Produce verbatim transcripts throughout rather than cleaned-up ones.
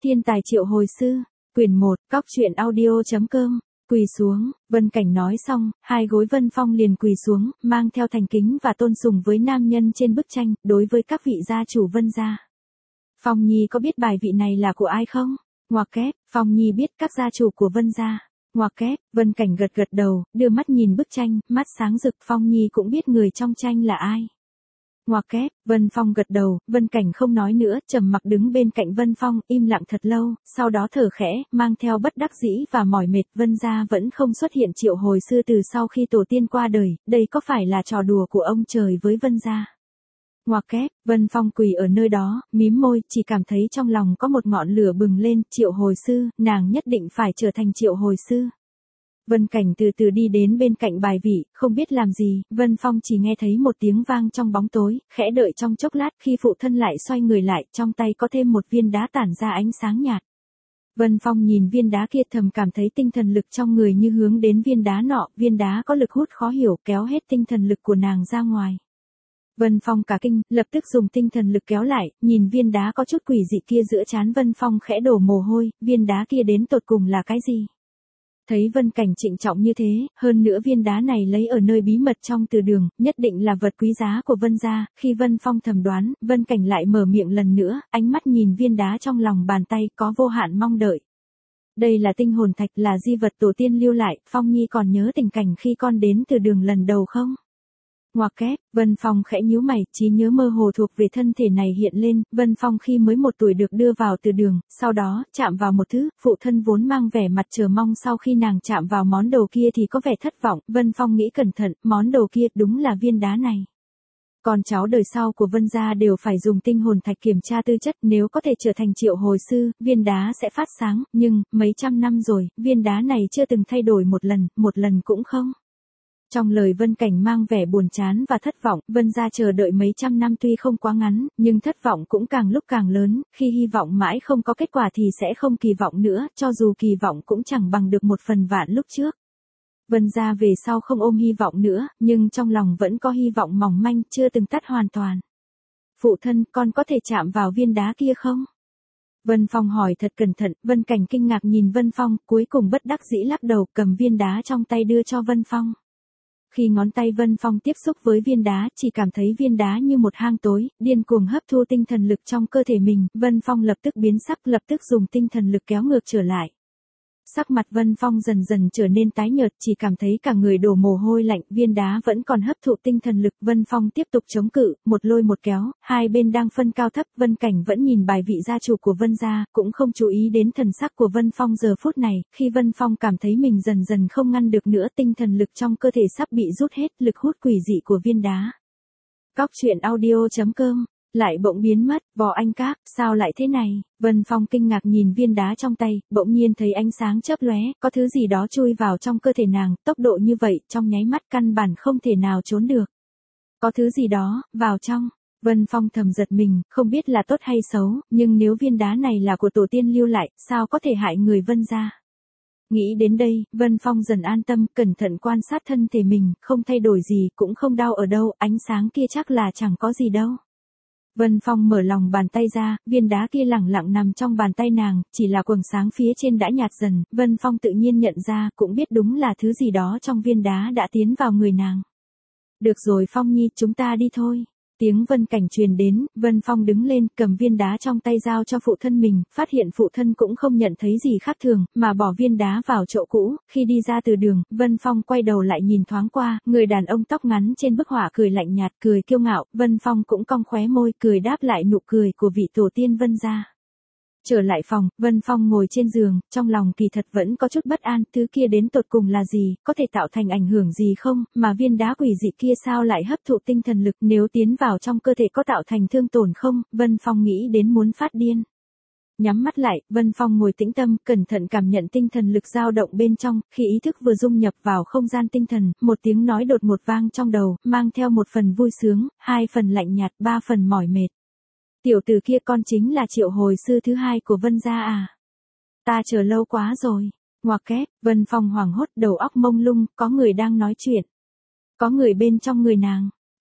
Thiên tài triệu hồi sư, quyển một, cóc truyện audio chấm com, quỳ xuống, Vân Cảnh nói xong, hai gối Vân Phong liền quỳ xuống, mang theo thành kính và tôn sùng với nam nhân trên bức tranh, đối với các vị gia chủ Vân gia. Phong Nhi có biết bài vị này là của ai không? Ngoặc kép, Phong Nhi biết các gia chủ của Vân gia. Ngoặc kép, Vân Cảnh gật gật đầu, đưa mắt nhìn bức tranh, mắt sáng rực. Phong Nhi cũng biết người trong tranh là ai. Ngoặc kép, Vân Phong gật đầu, Vân Cảnh không nói nữa, trầm mặc đứng bên cạnh Vân Phong, im lặng thật lâu, sau đó thở khẽ, mang theo bất đắc dĩ và mỏi mệt. Vân gia vẫn không xuất hiện triệu hồi sư từ sau khi tổ tiên qua đời, đây có phải là trò đùa của ông trời với Vân gia? Ngoặc kép, Vân Phong quỳ ở nơi đó, mím môi, chỉ cảm thấy trong lòng có một ngọn lửa bừng lên. Triệu hồi sư, nàng nhất định phải trở thành triệu hồi sư. Vân Cảnh từ từ đi đến bên cạnh bài vị, không biết làm gì, Vân Phong chỉ nghe thấy một tiếng vang trong bóng tối, khẽ đợi trong chốc lát, khi phụ thân lại xoay người lại, trong tay có thêm một viên đá tản ra ánh sáng nhạt. Vân Phong nhìn viên đá kia thầm cảm thấy tinh thần lực trong người như hướng đến viên đá nọ, viên đá có lực hút khó hiểu, kéo hết tinh thần lực của nàng ra ngoài. Vân Phong cả kinh, lập tức dùng tinh thần lực kéo lại, nhìn viên đá có chút quỷ dị kia giữa trán Vân Phong khẽ đổ mồ hôi, viên đá kia đến tột cùng là cái gì? Thấy Vân Cảnh trịnh trọng như thế, hơn nữa viên đá này lấy ở nơi bí mật trong từ đường, nhất định là vật quý giá của Vân gia. Khi Vân Phong thầm đoán, Vân Cảnh lại mở miệng lần nữa, ánh mắt nhìn viên đá trong lòng bàn tay, có vô hạn mong đợi. Đây là tinh hồn thạch, là di vật tổ tiên lưu lại. Phong Nhi còn nhớ tình cảnh khi con đến từ đường lần đầu không? Ngoặc kép, Vân Phong khẽ nhíu mày, trí nhớ mơ hồ thuộc về thân thể này hiện lên. Vân Phong khi mới một tuổi được đưa vào từ đường, sau đó, chạm vào một thứ, phụ thân vốn mang vẻ mặt chờ mong, sau khi nàng chạm vào món đồ kia thì có vẻ thất vọng. Vân Phong nghĩ cẩn thận, món đồ kia đúng là viên đá này. Con cháu đời sau của Vân gia đều phải dùng tinh hồn thạch kiểm tra tư chất, nếu có thể trở thành triệu hồi sư, viên đá sẽ phát sáng, nhưng, mấy trăm năm rồi, viên đá này chưa từng thay đổi một lần, một lần cũng không. Trong lời Vân Cảnh mang vẻ buồn chán và thất vọng, Vân gia chờ đợi mấy trăm năm tuy không quá ngắn, nhưng thất vọng cũng càng lúc càng lớn, khi hy vọng mãi không có kết quả thì sẽ không kỳ vọng nữa, cho dù kỳ vọng cũng chẳng bằng được một phần vạn lúc trước. Vân gia về sau không ôm hy vọng nữa, nhưng trong lòng vẫn có hy vọng mỏng manh, chưa từng tắt hoàn toàn. Phụ thân, con có thể chạm vào viên đá kia không? Vân Phong hỏi thật cẩn thận. Vân Cảnh kinh ngạc nhìn Vân Phong, cuối cùng bất đắc dĩ lắc đầu, cầm viên đá trong tay đưa cho Vân Phong. Khi ngón tay Vân Phong tiếp xúc với viên đá, chỉ cảm thấy viên đá như một hang tối, điên cuồng hấp thu tinh thần lực trong cơ thể mình. Vân Phong lập tức biến sắc, lập tức dùng tinh thần lực kéo ngược trở lại. Sắc mặt Vân Phong dần dần trở nên tái nhợt, chỉ cảm thấy cả người đổ mồ hôi lạnh, viên đá vẫn còn hấp thụ tinh thần lực. Vân Phong tiếp tục chống cự, một lôi một kéo, hai bên đang phân cao thấp. Vân Cảnh vẫn nhìn bài vị gia chủ của Vân gia, cũng không chú ý đến thần sắc của Vân Phong giờ phút này. Khi Vân Phong cảm thấy mình dần dần không ngăn được nữa, tinh thần lực trong cơ thể sắp bị rút hết, lực hút quỷ dị của viên đá. Cóc truyện audio chấm com lại bỗng biến mất. Võ Anh Các, sao lại thế này? Vân Phong kinh ngạc nhìn viên đá trong tay, bỗng nhiên thấy ánh sáng chớp lóe, có thứ gì đó chui vào trong cơ thể nàng, tốc độ như vậy, trong nháy mắt căn bản không thể nào trốn được. Có thứ gì đó, vào trong. Vân Phong thầm giật mình, không biết là tốt hay xấu, nhưng nếu viên đá này là của tổ tiên lưu lại, sao có thể hại người Vân gia? Nghĩ đến đây, Vân Phong dần an tâm, cẩn thận quan sát thân thể mình, không thay đổi gì, cũng không đau ở đâu, ánh sáng kia chắc là chẳng có gì đâu. Vân Phong mở lòng bàn tay ra, viên đá kia lẳng lặng nằm trong bàn tay nàng, chỉ là quầng sáng phía trên đã nhạt dần. Vân Phong tự nhiên nhận ra, cũng biết đúng là thứ gì đó trong viên đá đã tiến vào người nàng. Được rồi Phong Nhi, chúng ta đi thôi. Tiếng Vân Cảnh truyền đến, Vân Phong đứng lên, cầm viên đá trong tay giao cho phụ thân mình, phát hiện phụ thân cũng không nhận thấy gì khác thường, mà bỏ viên đá vào chỗ cũ. Khi đi ra từ đường, Vân Phong quay đầu lại nhìn thoáng qua, người đàn ông tóc ngắn trên bức họa cười lạnh nhạt, cười kiêu ngạo. Vân Phong cũng cong khóe môi, cười đáp lại nụ cười của vị tổ tiên Vân gia. Trở lại phòng, Vân Phong ngồi trên giường, trong lòng kỳ thật vẫn có chút bất an, thứ kia đến tột cùng là gì, có thể tạo thành ảnh hưởng gì không, mà viên đá quỷ dị kia sao lại hấp thụ tinh thần lực, nếu tiến vào trong cơ thể có tạo thành thương tổn không? Vân Phong nghĩ đến muốn phát điên. Nhắm mắt lại, Vân Phong ngồi tĩnh tâm, cẩn thận cảm nhận tinh thần lực dao động bên trong. Khi ý thức vừa dung nhập vào không gian tinh thần, một tiếng nói đột ngột vang trong đầu, mang theo một phần vui sướng, hai phần lạnh nhạt, ba phần mỏi mệt. Tiểu tử kia, con chính là triệu hồi sư thứ hai của Vân gia à? Ta chờ lâu quá rồi. Ngoặc kép, Vân Phong hoảng hốt, đầu óc mông lung, có người đang nói chuyện. Có người bên trong người nàng.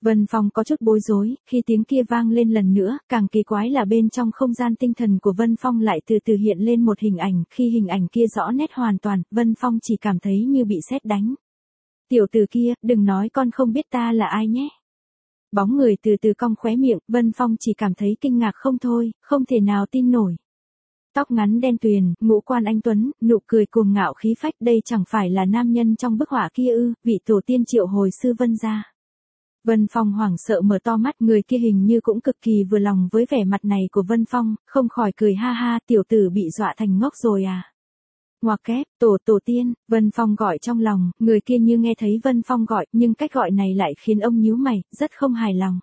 Vân Phong có chút bối rối, khi tiếng kia vang lên lần nữa, càng kỳ quái là bên trong không gian tinh thần của Vân Phong lại từ từ hiện lên một hình ảnh, khi hình ảnh kia rõ nét hoàn toàn, Vân Phong chỉ cảm thấy như bị sét đánh. Tiểu tử kia, đừng nói con không biết ta là ai nhé. Bóng người từ từ cong khóe miệng, Vân Phong chỉ cảm thấy kinh ngạc không thôi, không thể nào tin nổi. Tóc ngắn đen tuyền, ngũ quan anh tuấn, nụ cười cuồng ngạo khí phách, đây chẳng phải là nam nhân trong bức họa kia ư, vị tổ tiên Triệu Hồi Sư Vân gia. Vân Phong hoảng sợ mở to mắt, người kia hình như cũng cực kỳ vừa lòng với vẻ mặt này của Vân Phong, không khỏi cười ha ha, tiểu tử bị dọa thành ngốc rồi à. Ngoặc kép, tổ tổ tiên, Vân Phong gọi trong lòng, người kia như nghe thấy Vân Phong gọi, nhưng cách gọi này lại khiến ông nhíu mày, rất không hài lòng.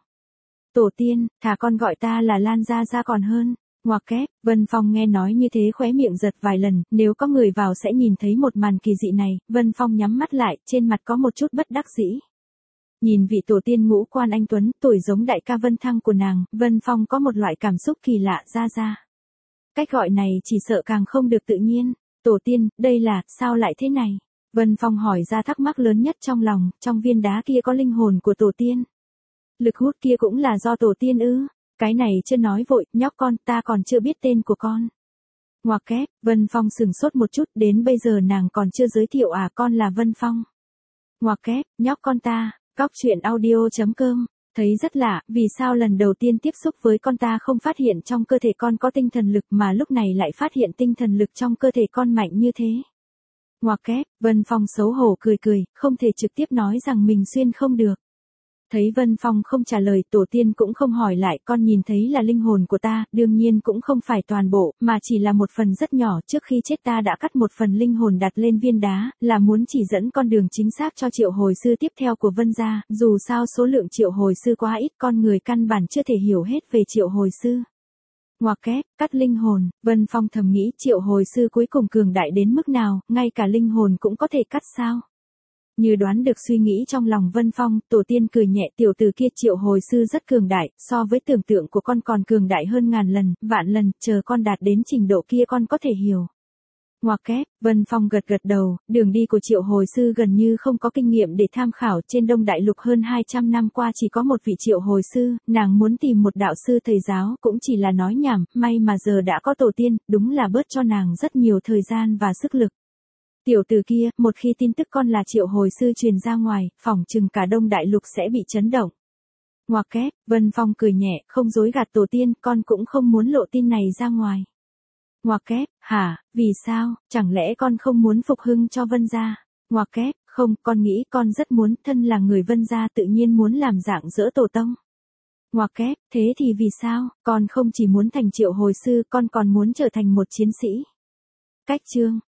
Tổ tiên, thà con gọi ta là Lan Gia Gia còn hơn. Ngoặc kép, Vân Phong nghe nói như thế khóe miệng giật vài lần, nếu có người vào sẽ nhìn thấy một màn kỳ dị này, Vân Phong nhắm mắt lại, trên mặt có một chút bất đắc dĩ. Nhìn vị tổ tiên ngũ quan anh tuấn, tuổi giống đại ca Vân Thăng của nàng, Vân Phong có một loại cảm xúc kỳ lạ. Gia Gia. Cách gọi này chỉ sợ càng không được tự nhiên. Tổ tiên, đây là, sao lại thế này? Vân Phong hỏi ra thắc mắc lớn nhất trong lòng, trong viên đá kia có linh hồn của tổ tiên. Lực hút kia cũng là do tổ tiên ư? Cái này chưa nói vội, nhóc con, ta còn chưa biết tên của con. Ngoặc kép, Vân Phong sừng sốt một chút, đến bây giờ nàng còn chưa giới thiệu à, con là Vân Phong. Ngoặc kép, nhóc con ta, cóc truyện audio chấm com. Thấy rất lạ, vì sao lần đầu tiên tiếp xúc với con ta không phát hiện trong cơ thể con có tinh thần lực mà lúc này lại phát hiện tinh thần lực trong cơ thể con mạnh như thế. Ngoặc kép, Vân Phong xấu hổ cười cười, không thể trực tiếp nói rằng mình xuyên không được. Thấy Vân Phong không trả lời, tổ tiên cũng không hỏi lại, con nhìn thấy là linh hồn của ta, đương nhiên cũng không phải toàn bộ, mà chỉ là một phần rất nhỏ, trước khi chết ta đã cắt một phần linh hồn đặt lên viên đá, là muốn chỉ dẫn con đường chính xác cho triệu hồi sư tiếp theo của Vân gia, dù sao số lượng triệu hồi sư quá ít, con người căn bản chưa thể hiểu hết về triệu hồi sư. Ngoặc kép, cắt linh hồn, Vân Phong thầm nghĩ triệu hồi sư cuối cùng cường đại đến mức nào, ngay cả linh hồn cũng có thể cắt sao? Như đoán được suy nghĩ trong lòng Vân Phong, tổ tiên cười nhẹ, tiểu tử kia triệu hồi sư rất cường đại, so với tưởng tượng của con còn cường đại hơn ngàn lần, vạn lần, chờ con đạt đến trình độ kia con có thể hiểu. Ngoặc kép, Vân Phong gật gật đầu, đường đi của triệu hồi sư gần như không có kinh nghiệm để tham khảo, trên Đông Đại Lục hơn hai trăm năm qua chỉ có một vị triệu hồi sư, nàng muốn tìm một đạo sư thầy giáo cũng chỉ là nói nhảm, may mà giờ đã có tổ tiên, đúng là bớt cho nàng rất nhiều thời gian và sức lực. Tiểu tử kia, một khi tin tức con là triệu hồi sư truyền ra ngoài, phỏng chừng cả Đông Đại Lục sẽ bị chấn động. Ngoặc kép, Vân Phong cười nhẹ, không dối gạt tổ tiên, con cũng không muốn lộ tin này ra ngoài. Ngoặc kép, hả, vì sao, chẳng lẽ con không muốn phục hưng cho Vân gia? Ngoặc kép, không, con nghĩ con rất muốn, thân là người Vân gia tự nhiên muốn làm dạng dỡ tổ tông. Ngoặc kép, thế thì vì sao, con không chỉ muốn thành triệu hồi sư, con còn muốn trở thành một chiến sĩ. Cách chương